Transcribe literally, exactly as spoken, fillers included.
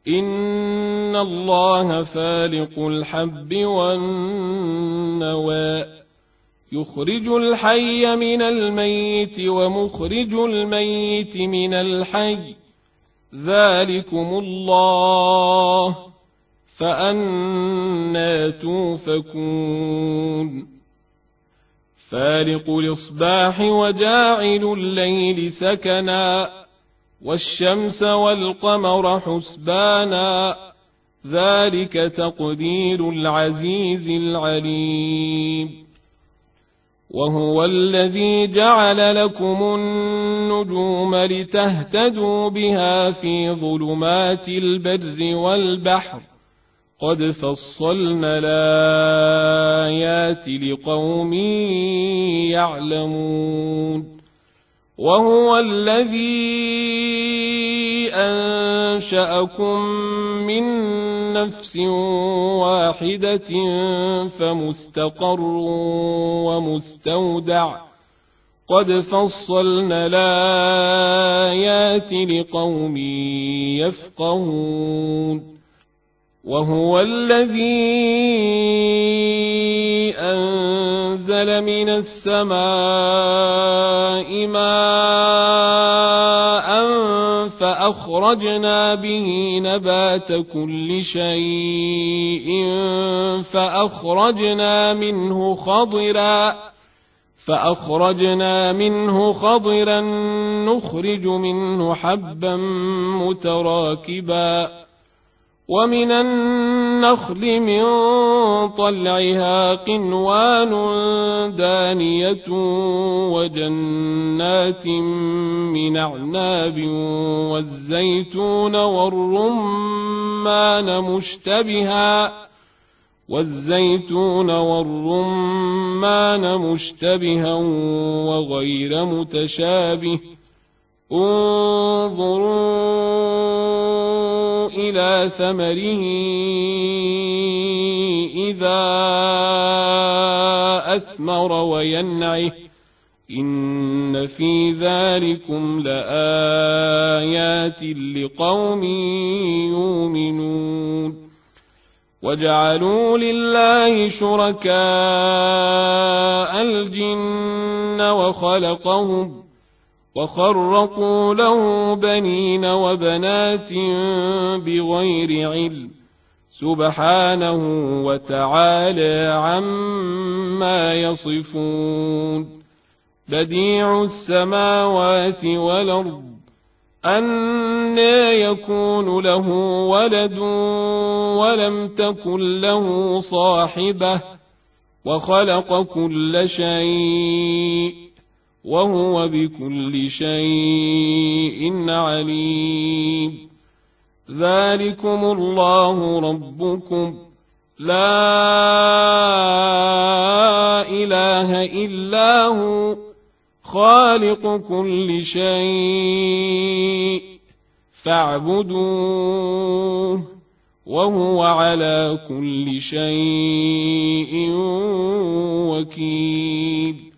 إن الله فالق الحب والنوى يخرج الحي من الميت ومخرج الميت من الحي ذلكم الله فأنى توفكون فالق الإصباح وجاعل الليل سكنا والشمس والقمر حسبانا ذلك تقدير العزيز العليم وهو الذي جعل لكم النجوم لتهتدوا بها في ظلمات البر والبحر قد فصلنا الآيات لقوم يعلمون وهو الذي أنشأكم من نفس واحدة فمستقر ومستودع قد فصلنا الآيات لقوم يفقهون وهو الذي أنزل من السماء ماء فأخرجنا به نبات كل شيء فأخرجنا منه خضرا فأخرجنا منه خضرا نخرج منه حبا متراكبا ومن النخل من طلعها قنوان دانية وجنات من أعناب والزيتون والرمان مشتبها والزيتون والرمان مشتبها وغير متشابه انظروا إلى ثمره إذا أثمر وينعه إن في ذلكم لآيات لقوم يؤمنون وجعلوا لله شركاء الجن وخلقهم وخرقوا له بنين وبنات بغير علم سبحانه وتعالى عما يصفون بديع السماوات والأرض أنى يكون له ولد ولم تكن له صاحبة وخلق كل شيء وهو بكل شيء عليم ذلكم الله ربكم لا إله إلا هو خالق كل شيء فاعبدوه وهو على كل شيء وكيل